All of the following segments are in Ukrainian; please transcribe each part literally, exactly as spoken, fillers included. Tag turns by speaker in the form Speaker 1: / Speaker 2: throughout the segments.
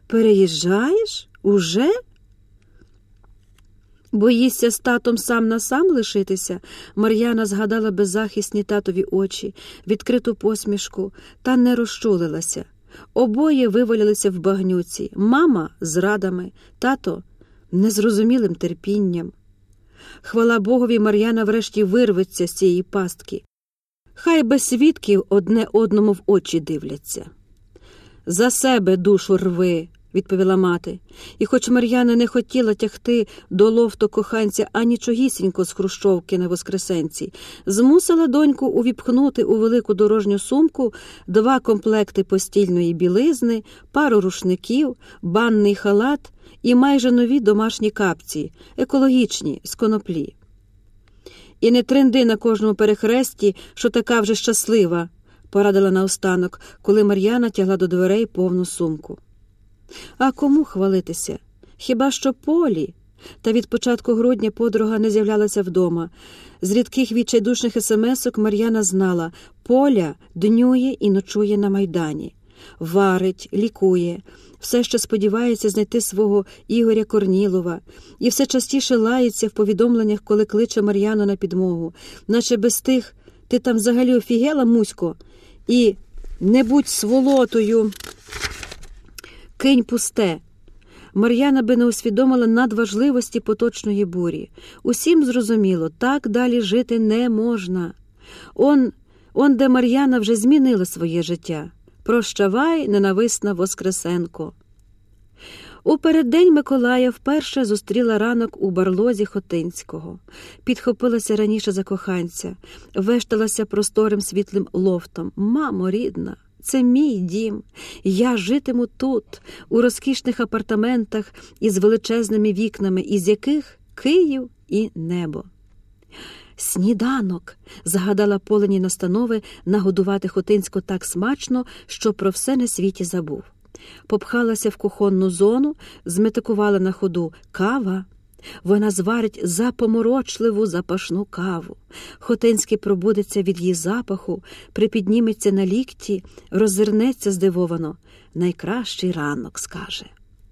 Speaker 1: Переїжджаєш? Уже? Боїшся з татом сам на сам лишитися? Мар'яна згадала беззахисні татові очі, відкриту посмішку, та не розчулилася. Обоє вивалялися в багнюці. Мама з радами, тато незрозумілим терпінням. Хвала Богові, Мар'яна врешті вирветься з цієї пастки. Хай без свідків одне одному в очі дивляться. «За себе душу рви», – відповіла мати. І хоч Мар'яна не хотіла тягти до лофту коханця анічогісінько з хрущовки на Воскресенці, змусила доньку увіпхнути у велику дорожню сумку два комплекти постільної білизни, пару рушників, банний халат і майже нові домашні капці, екологічні, з коноплі. «І не тренди на кожному перехресті, що така вже щаслива», – порадила наостанок, коли Мар'яна тягла до дверей повну сумку. А кому хвалитися? Хіба що Полі? Та від початку грудня подруга не з'являлася вдома. З рідких відчайдушних есемесок Мар'яна знала – Поля днює і ночує на Майдані. Варить, лікує, все ще сподівається знайти свого Ігоря Корнілова і все частіше лається в повідомленнях, коли кличе Мар'яну на підмогу. Наче без тих «ти там взагалі офігела, Мусько?» і «не будь сволотою, кинь пусте». Мар'яна би не усвідомила надважливості поточної бурі. Усім зрозуміло, так далі жити не можна. Он, он де Мар'яна вже змінила своє життя. Прощавай, ненависна Воскресенко. У переддень Миколая вперше зустріла ранок у барлозі Хотинського. Підхопилася раніше за коханця, вешталася просторим світлим лофтом. «Мамо рідна, це мій дім. Я житиму тут, у розкішних апартаментах із величезними вікнами, із яких Київ і небо». «Сніданок!» – загадала Полині настанови нагодувати Хотинську так смачно, що про все на світі забув. Попхалася в кухонну зону, зметикувала на ходу «кава». Вона зварить запоморочливу запашну каву. Хотинський пробудеться від її запаху, припідніметься на лікті, роззирнеться здивовано. «Найкращий ранок», – скаже.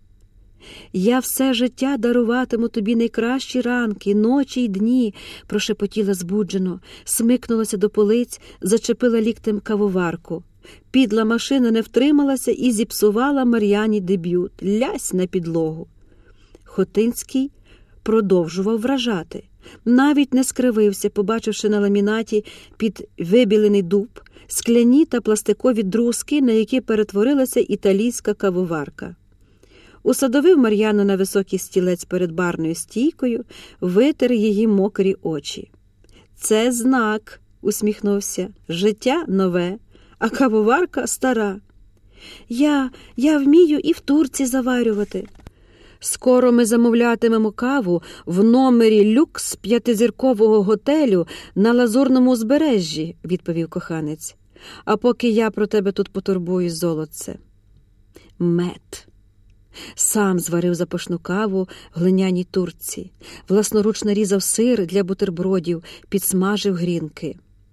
Speaker 1: «Я все життя даруватиму тобі найкращі ранки, ночі й дні», – прошепотіла збуджено, смикнулася до полиць, зачепила ліктем кавоварку. Підла машина не втрималася і зіпсувала Мар'яні дебют. Лясь на підлогу. Хотинський продовжував вражати. Навіть не скривився, побачивши на ламінаті під вибілений дуб скляні та пластикові друзки, на які перетворилася італійська кавоварка. Усадовив Мар'яну на високий стілець перед барною стійкою, витер її мокрі очі. «Це знак», – усміхнувся, – «життя нове, а кавоварка стара. Я, я вмію і в турці заварювати. Скоро ми замовлятимемо каву в номері люкс п'ятизіркового готелю на Лазурному узбережжі», – відповів коханець. «А поки я про тебе тут потурбуюсь, золотце». Мед. Сам зварив запашну каву в глиняній турці, власноруч нарізав сир для бутербродів, підсмажив грінки.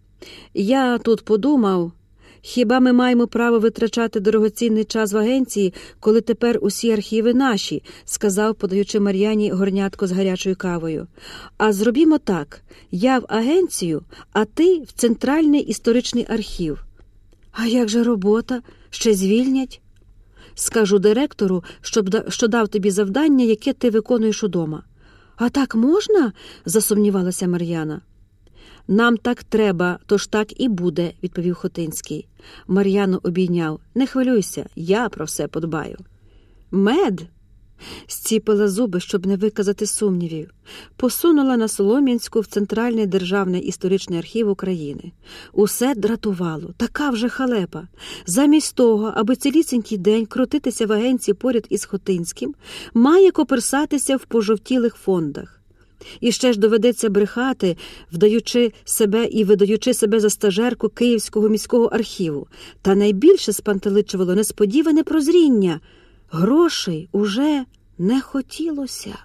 Speaker 1: «Я тут подумав, хіба ми маємо право витрачати дорогоцінний час в агенції, коли тепер усі архіви наші», – сказав, подаючи Мар'яні горнятко з гарячою кавою. «А зробімо так, я в агенцію, а ти в Центральний історичний архів». «А як же робота? Ще звільнять?» «Скажу директору, щоб, що дав тобі завдання, яке ти виконуєш удома». «А так можна?» – засумнівалася Мар'яна. «Нам так треба, тож так і буде», – відповів Хотинський. Мар'яну обійняв. «Не хвилюйся, я про все подбаю». «Мед?» Зціпила зуби, щоб не виказати сумнівів. Посунула на Солом'янську в Центральний державний історичний архів України. Усе дратувало. Така вже халепа. Замість того, аби цілісінький день крутитися в агенції поряд із Хотинським, має коперсатися в пожовтілих фондах. І ще ж доведеться брехати, вдаючи себе і видаючи себе за стажерку Київського міського архіву. Та найбільше спантеличувало несподіване прозріння. Грошей уже не хотілося.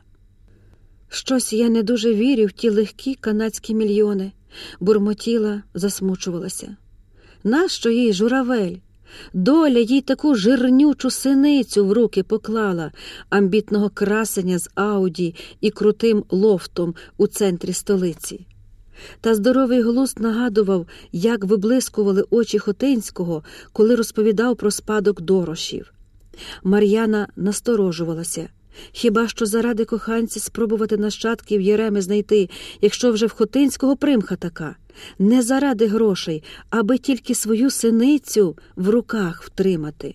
Speaker 1: «Щось я не дуже вірю в ті легкі канадські мільйони», – бурмотіла, засмучувалася. «Нащо їй журавель? Доля їй таку жирнючу синицю в руки поклала, амбітного красеня з Ауді і крутим лофтом у центрі столиці. Та здоровий глузд нагадував, як виблискували очі Хотинського, коли розповідав про спадок Дорошів. Мар'яна насторожувалася. Хіба що заради коханця спробувати нащадків Єреми знайти, якщо вже в Хотинського примха така? Не заради грошей, аби тільки свою синицю в руках втримати.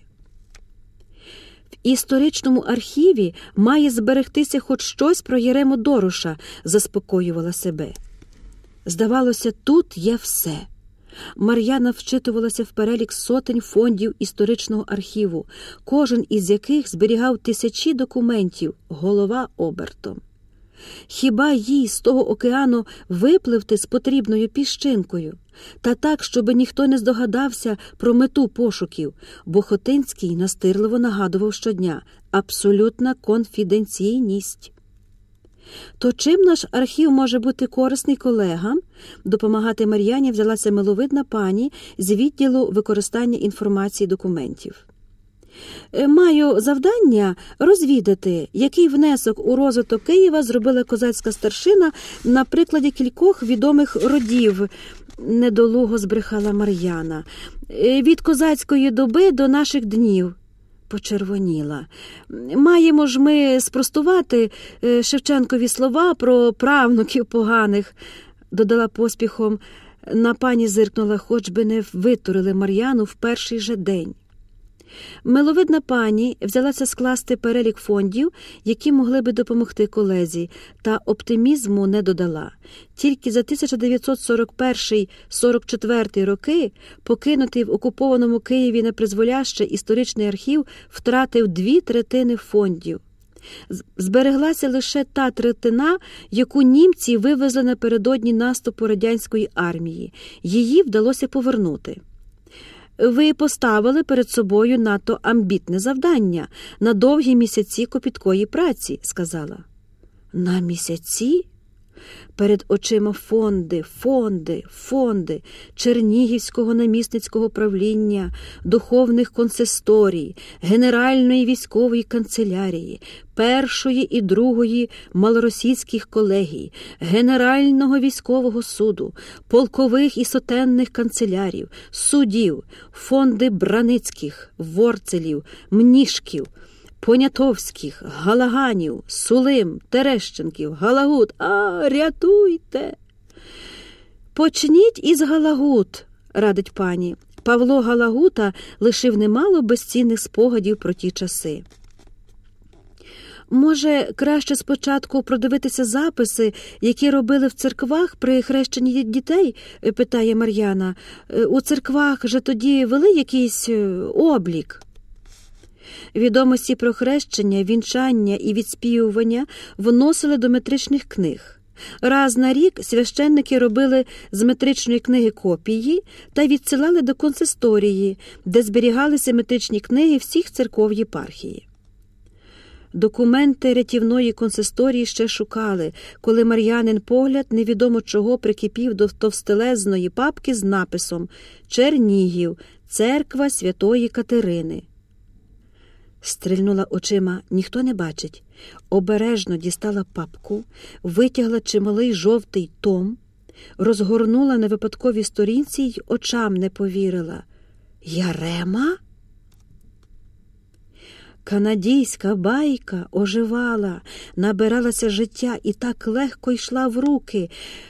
Speaker 1: В історичному архіві має зберегтися хоч щось про Єрему Дороша, заспокоювала себе. Здавалося, тут є все. Мар'яна вчитувалася в перелік сотень фондів історичного архіву, кожен із яких зберігав тисячі документів, голова обертом. Хіба їй з того океану випливти з потрібною піщинкою? Та так, щоби ніхто не здогадався про мету пошуків, бо Хотинський настирливо нагадував щодня – абсолютна конфіденційність. То чим наш архів може бути корисний колегам? Допомагати Мар'яні взялася миловидна пані з відділу використання інформації документів. Маю завдання розвідати, який внесок у розвиток Києва зробила козацька старшина на прикладі кількох відомих родів, недолуго збрехала Мар'яна. Від козацької доби до наших днів. Почервоніла. Маємо ж ми спростувати Шевченкові слова про правнуків поганих, додала поспіхом. На пані зиркнула, хоч би не витурили Мар'яну в перший же день. Миловидна пані взялася скласти перелік фондів, які могли би допомогти колезі, та оптимізму не додала. Тільки за тисяча дев'ятсот сорок перший — сорок четвертий роки покинутий в окупованому Києві непризволяще історичний архів втратив дві третини фондів. Збереглася лише та третина, яку німці вивезли напередодні наступу радянської армії. Її вдалося повернути. Ви поставили перед собою надто амбітне завдання на довгі місяці копіткої праці, сказала. На місяці? Перед очима фонди, фонди, фонди Чернігівського намісницького правління, духовних консисторій, Генеральної військової канцелярії, першої і другої малоросійських колегій, Генерального військового суду, полкових і сотенних канцелярів, судів, фонди Браницьких, Ворцелів, Мнішків, Понятовських, Галаганів, Сулим, Терещенків, Галагут. А, рятуйте! Почніть із Галагут, радить пані. Павло Галагута лишив немало безцінних спогадів про ті часи. Може, краще спочатку продивитися записи, які робили в церквах при хрещенні дітей, питає Мар'яна. У церквах же тоді вели якийсь облік. Відомості про хрещення, вінчання і відспівування вносили до метричних книг. Раз на рік священники робили з метричної книги копії та відсилали до консисторії, де зберігалися метричні книги всіх церков єпархії. Документи рятівної консисторії ще шукали, коли Мар'янин погляд невідомо чого прикипів до товстелезної папки з написом «Чернігів, церква Святої Катерини». Стрільнула очима, ніхто не бачить. Обережно дістала папку, витягла чималий жовтий том, розгорнула на випадковій сторінці й очам не повірила. Ярема? Канадійська байка оживала, набиралася життя і так легко йшла в руки.